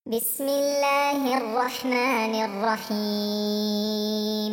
بسم الله الرحمن الرحيم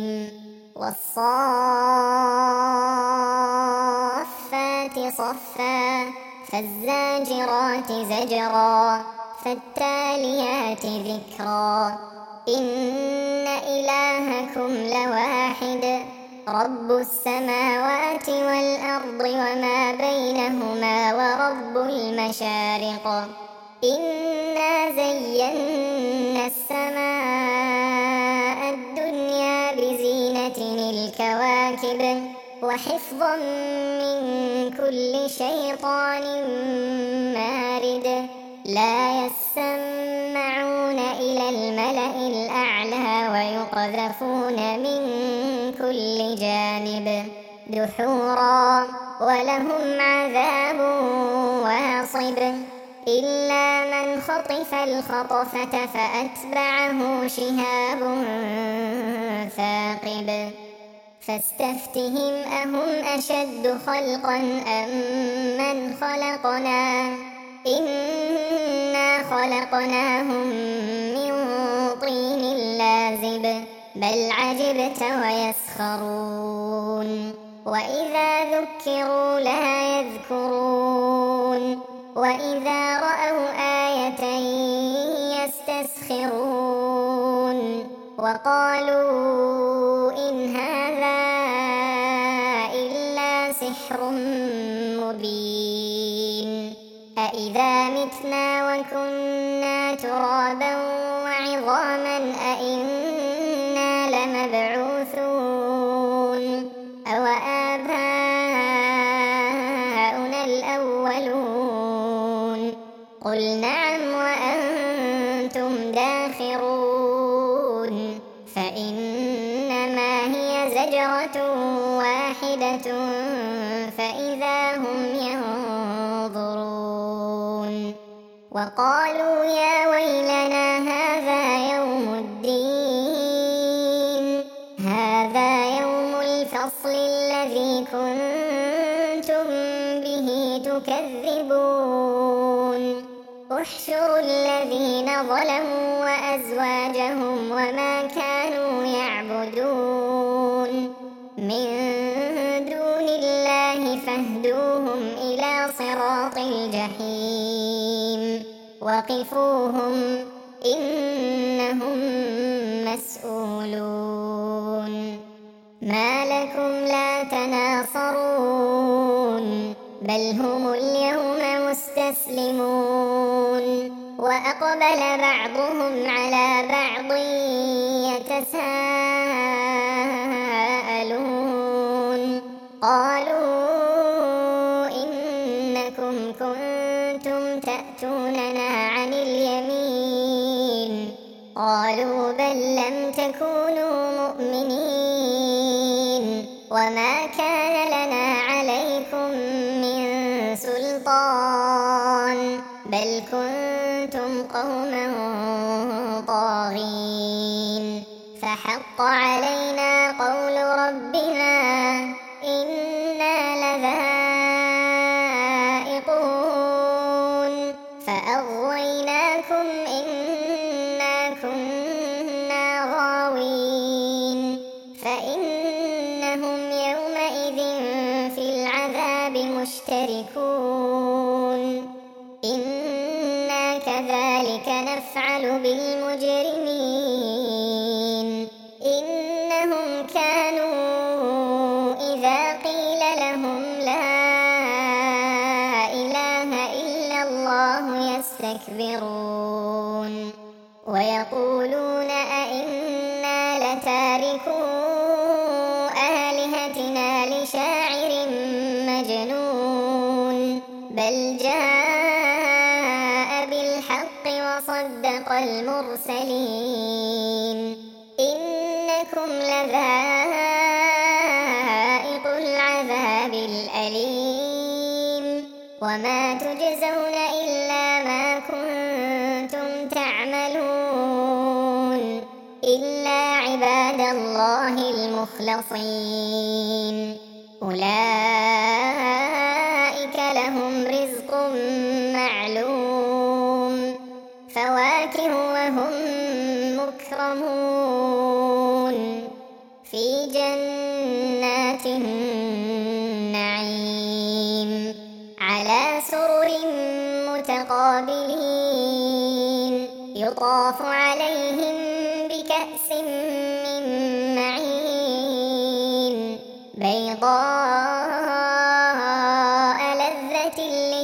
والصافات صفا فالزاجرات زجرا فالتاليات ذكرا إن إلهكم لواحد رب السماوات والأرض وما بينهما ورب المشارق إنا زينا السماء الدنيا بزينة الكواكب وحفظا من كل شيطان مارد لا يسمعون إلى الملأ الأعلى ويقذفون من كل جانب دحورا ولهم عذاب واصب إلا من خطف الخطفة فأتبعه شهاب ثاقب فاستفتهم أهم أشد خلقا أم من خلقنا إنا خلقناهم من طين لازب بل عجبت ويسخرون وإذا ذكروا لا يذكرون وإذا رأوا آية يستسخرون وقالوا إن هذا إلا سحر مبين أإذا متنا وكنا ترابا وعظاما أإنا لمبعوثون أو آباؤنا الأولون قل نعم وأنتم داخرون فإنما هي زجرة واحدة فإذا هم ينظرون وقالوا يا ويلنا هذا يوم الدين هذا يوم الفصل الذي كنتم به تكذبون احشروا الذين ظلموا وأزواجهم وما كانوا يعبدون من دون الله فاهدوهم إلى صراط الجحيم وقفوهم إنهم مسؤولون ما لكم لا تناصرون بل هم اليوم مستسلمون وأقبل بعضهم على بعض يتساءلون قالوا إنكم كنتم تأتوننا عن اليمين قالوا بل لم تكونوا مؤمنين وما كان لنا عليكم من سلطان بل كنتم قوما طاغين فحق علينا قول ربنا إنا لذائقون فأغويناكم إنا كنا غاوين فإنهم يومئذ في العذاب مشتركون إنا كذلك نفعل بالمجرمين إنهم كانوا إذا قيل لهم لا إله إلا الله يستكبرون ويقولون أئنا لتاركو آلهتنا لشاعر مجنون بل جاء بالحق وصدق المرسلين إنكم لذائق العذاب الأليم وما تجزون إلا ما كنتم تعملون إلا عباد الله المخلصين أولئك لهم رزق معلوم فواكه وهم مكرمون في جنات النعيم على سرر متقابلين يطاف عليهم بكأس من معين بيضاء لذة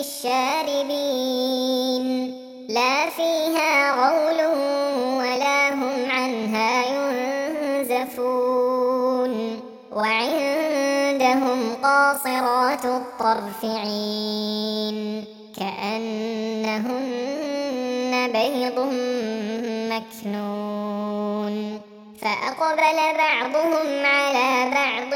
للشاربين لا فيها غول ولا هم عنها ينزفون وعندهم قاصرات الطرف عين كأنهن بيض مكنون فأقبل بعضهم على بعض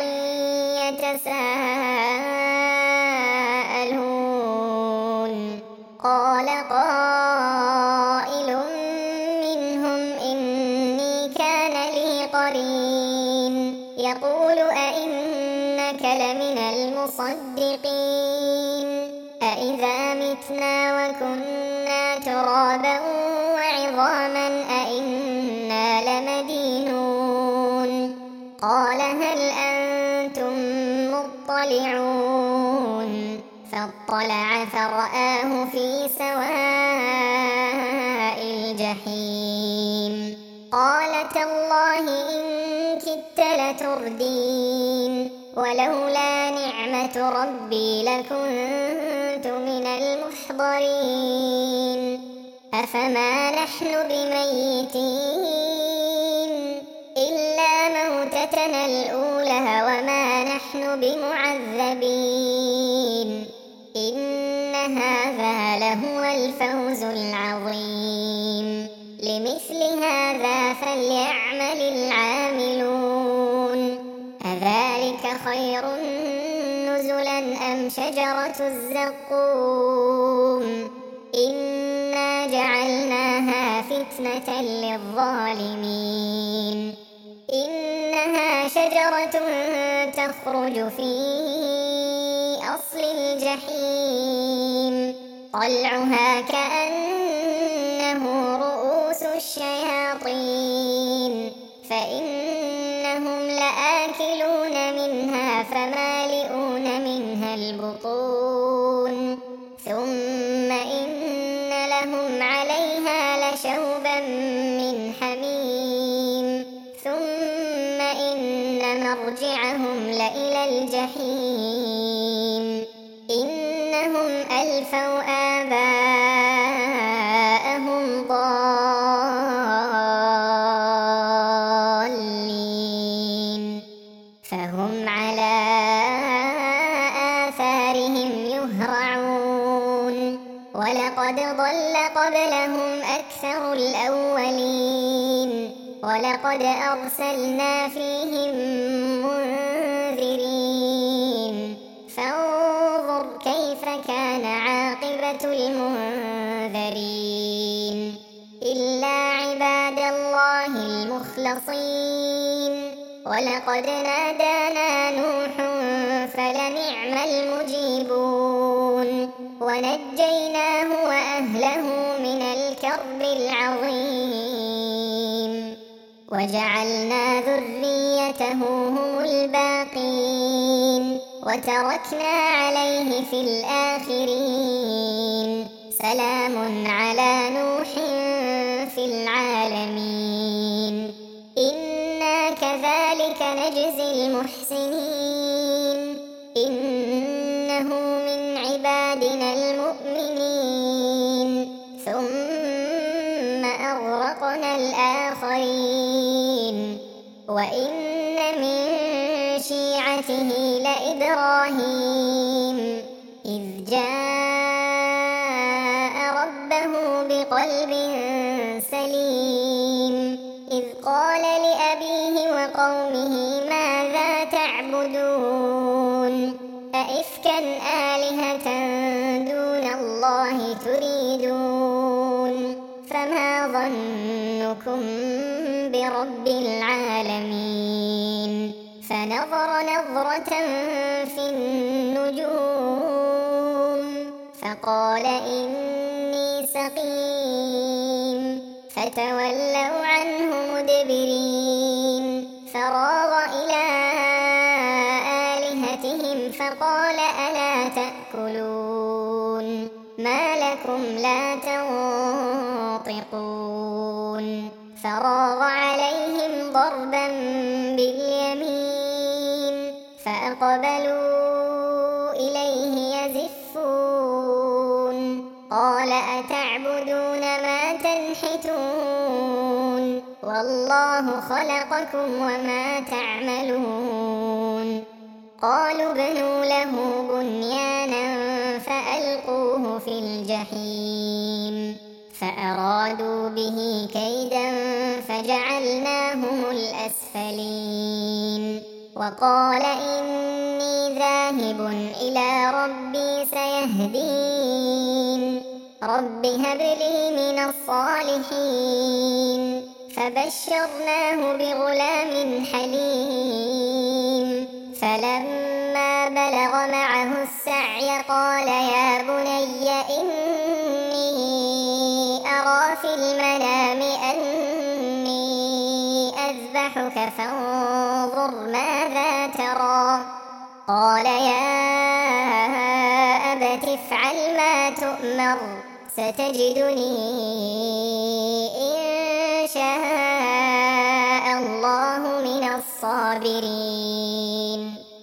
يتساءلون قال قائل منهم إني كان لي قرين يقول أئنك لمن المصدقين أئذا متنا وكنا ترابا وعظاما أئنا لمدينون قال هل أنتم مطلعون فاطلع فرآه في سواء الجحيم قال تالله إن كدت لتردين ولولا نعمة ربي لكنت من المحضرين أفما نحن بميتين إلا موتتنا الأولى وما نحن بمعذبين إن هذا لهو الفوز العظيم لمثل هذا فليعمل العاملون أذلك خير نزلا أم شجرة الزقوم إنا جعلناها فتنة للظالمين إنها شجرة تخرج في أصل الجحيم طلعها كأنه رؤوس الشياطين فإنهم لآكلون منها فمالئون منها البطون ثم إن لهم عليها لشوبا من حميم ثم إن مرجعهم لإلى الجحيم إنهم ألفوا آباءهم ضالين فهم على آثارهم يهرعون ولقد ضل قبلهم أكثر الأولين ولقد أرسلنا فيهم منذرين فانظر كيف كان عاقبة المنذرين إلا عباد الله المخلصين ولقد نادانا نوح فلنعم المجيبون ونجيناه وأهله من الكرب العظيم وجعلنا ذريته هم الباقين وتركنا عليه في الآخرين سلام على نوح في العالمين إنا كذلك نجزي المحسنين إنه من عبادنا المؤمنين ثم أغرقنا الآخرين وإن من شيعته لإبراهيم إذ جاء ربه بقلب سليم إذ قال لأبيه وقومه ماذا تعبدون أئفكا آلهة دون الله تريدون فما ظنكم برب العالمين فنظر نظرة في النجوم فقال إني سقيم فتولوا عنه مدبرين فراغ إلى آلهتهم فقال ألا تأكلون ما لكم لا تنطقون فراغ عليهم ضربا باليمين فأقبلوا إليه يزفون قال أتعبدون ما تنحتون والله خلقكم وما تعملون قالوا ابنوا له بنيانا فألقوه في الجحيم فأرادوا به كيدا فجعلناهم الأسفلين وقال إني ذاهب إلى ربي سيهدين رب هب لي من الصالحين فبشرناه بغلام حليم فلما بلغ معه السعي قال يا بني إني أرى في المنام أني أذبحك فانظر ماذا ترى قال يا أبت افعل ما تؤمر ستجدني إن شاء الله من الصابرين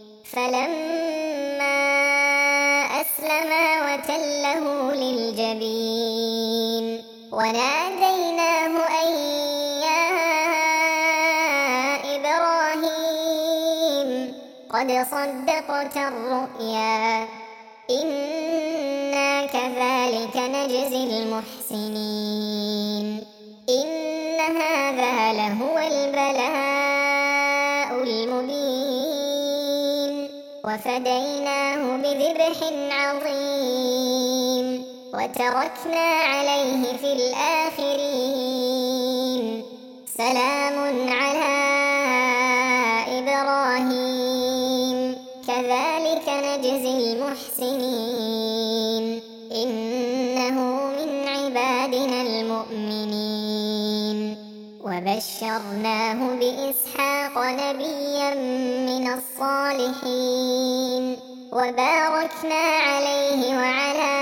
فلما أسلما وتله للجبين وناديناه أن يا إبراهيم قد صدقت الرؤيا إنا كذلك نجزي المحسنين إن هذا لهو البلاء المبين وفديناه بذبح عظيم وتركنا عليه في الآخرين سلام على إبراهيم كذلك نجزي المحسنين إنه من عبادنا المؤمنين وبشرناه بإسحاق نبيا من الصالحين وباركنا عليه وعلى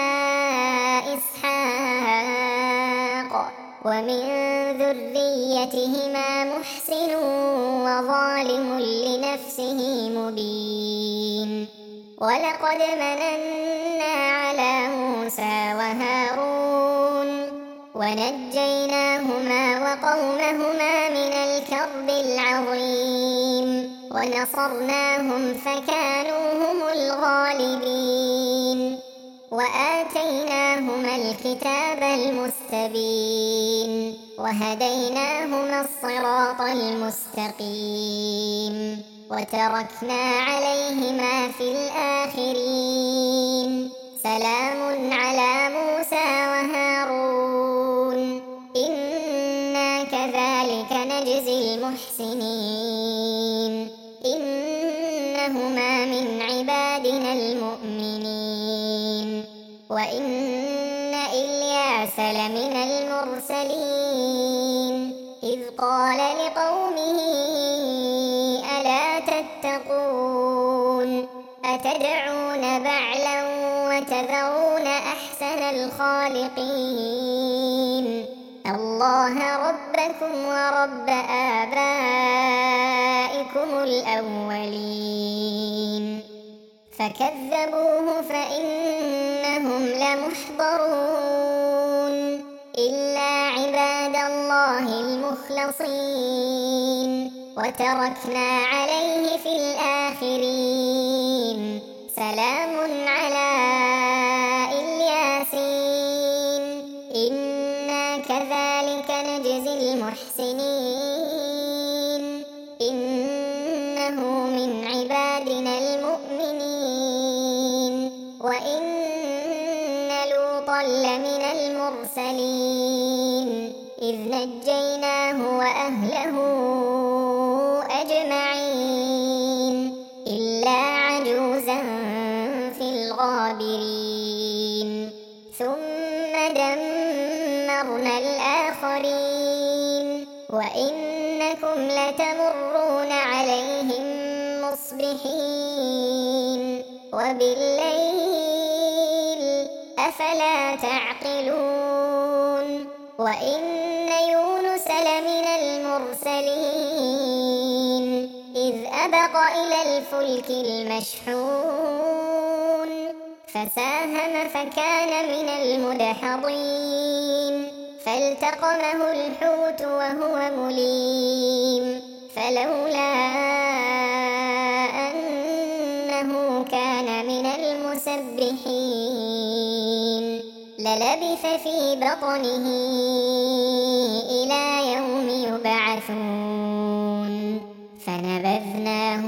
إسحاق ومن ذريتهما محسن وظالم لنفسه مبين ولقد مننا على موسى وهارون ونجيناهما وقومهما من الكرب العظيم ونصرناهم فكانوا هم الغالبين وآتيناهما الكتاب المستبين وهديناهما الصراط المستقيم وتركنا عليهما في الآخرين سلام على موسى وهارون إنا كذلك نجزي المحسنين إنهما من عبادنا المؤمنين وإن إلياس لمن المرسلين إذ قال لقومه ألا تتقون أتدعون بعلا وتذرون أحسن الخالقين الله ربكم ورب آبائكم الأولين فكذبوه فإنهم لمحضرون إلا عباد الله المخلصين وتركنا عليه في الآخرين سلام على الياسين إنا كذلك نجزي المحسنين إنه من عبادنا المؤمنين وإن لوطا لمن المرسلين إذ نجيناه وأهله أجمعين إلا عجوزا في الغابرين ثم دمرنا الآخرين وإنكم لتمرون عليهم مصبحين وبالليل أفلا تعقلون وإن يونس لمن المرسلين إذ أبق إلى الفلك المشحون فساهم فكان من المدحضين فالتقمه الحوت وهو مليم فلولا أنه كان من المسبحين للبث في بطنه إلى يوم يبعثون فنبذناه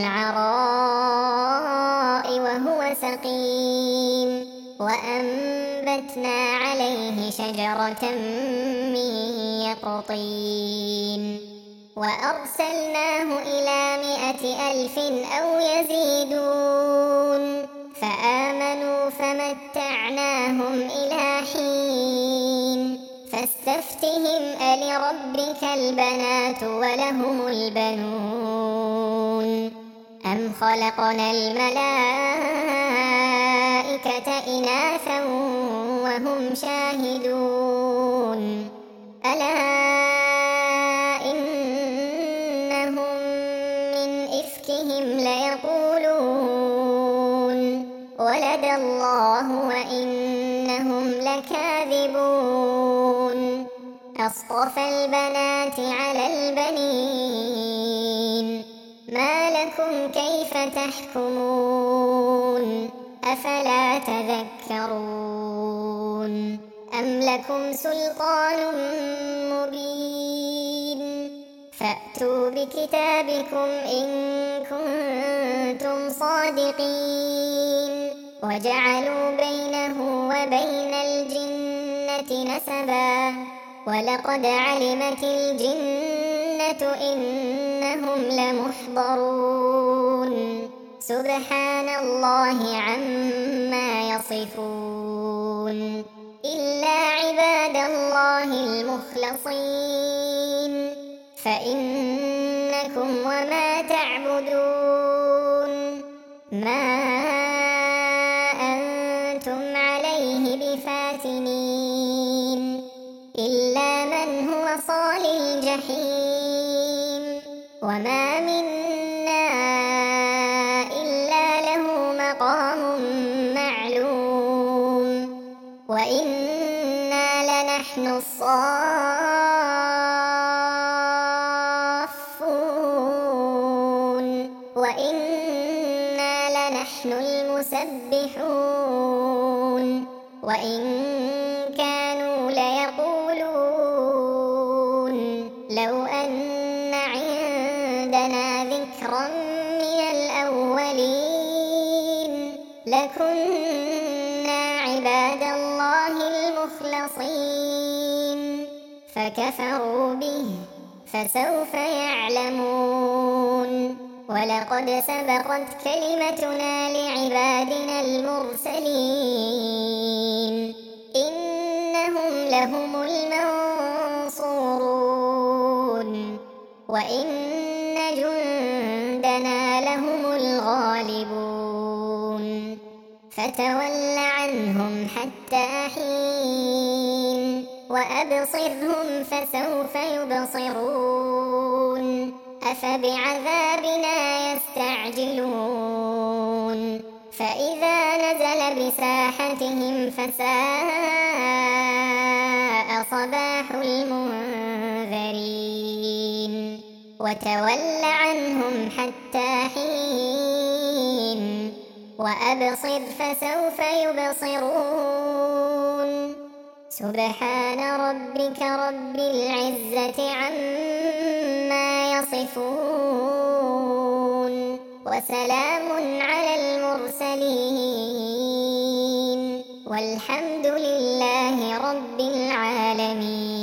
بالعراء وهو سقيم وأنبتنا عليه شجرة من يقطين وأرسلناه إلى 100,000 أو يزيدون فآمنوا فمتعناهم إلى حين فاستفتهم ألربك البنات ولهم البنون أم خلقنا الملائكة إناثا وهم شاهدون ألا إنهم من إفكهم ليقولون ولد الله وإنهم لكاذبون أصطفى البنات على البنين ما لكم كيف تحكمون أفلا تذكرون أم لكم سلطان مبين فأتوا بكتابكم إن كنتم صادقين وجعلوا بينه وبين الجنة نسبا ولقد علمت الجنة إنهم لمحضرون سبحان الله عما يصفون إلا عباد الله المخلصين فإنكم وما تعبدون ما أنتم عليه بفاتنين إلا من هو صال الجحيم وما منا إلا له مقام معلوم وإنا لنحن الصافون وإنا لنحن المسبحون وإن كانوا ليقولون لو أن عندنا ذكرا من الأولين لكنا عباد الله المخلصين فكفروا به فسوف يعلمون ولقد سبقت كلمتنا لعبادنا المرسلين إنهم لهم المنصورون وإن جندنا لهم الغالبون فتول عنهم حتى حين وأبصرهم فسوف يبصرون أفبعذابنا يستعجلون فإذا نزل بساحتهم فساء صباح المنذرين وتول عنهم حتى حين وأبصر فسوف يبصرون سبحان ربك رب العزة عما يصفون وسلام على المرسلين والحمد لله رب العالمين.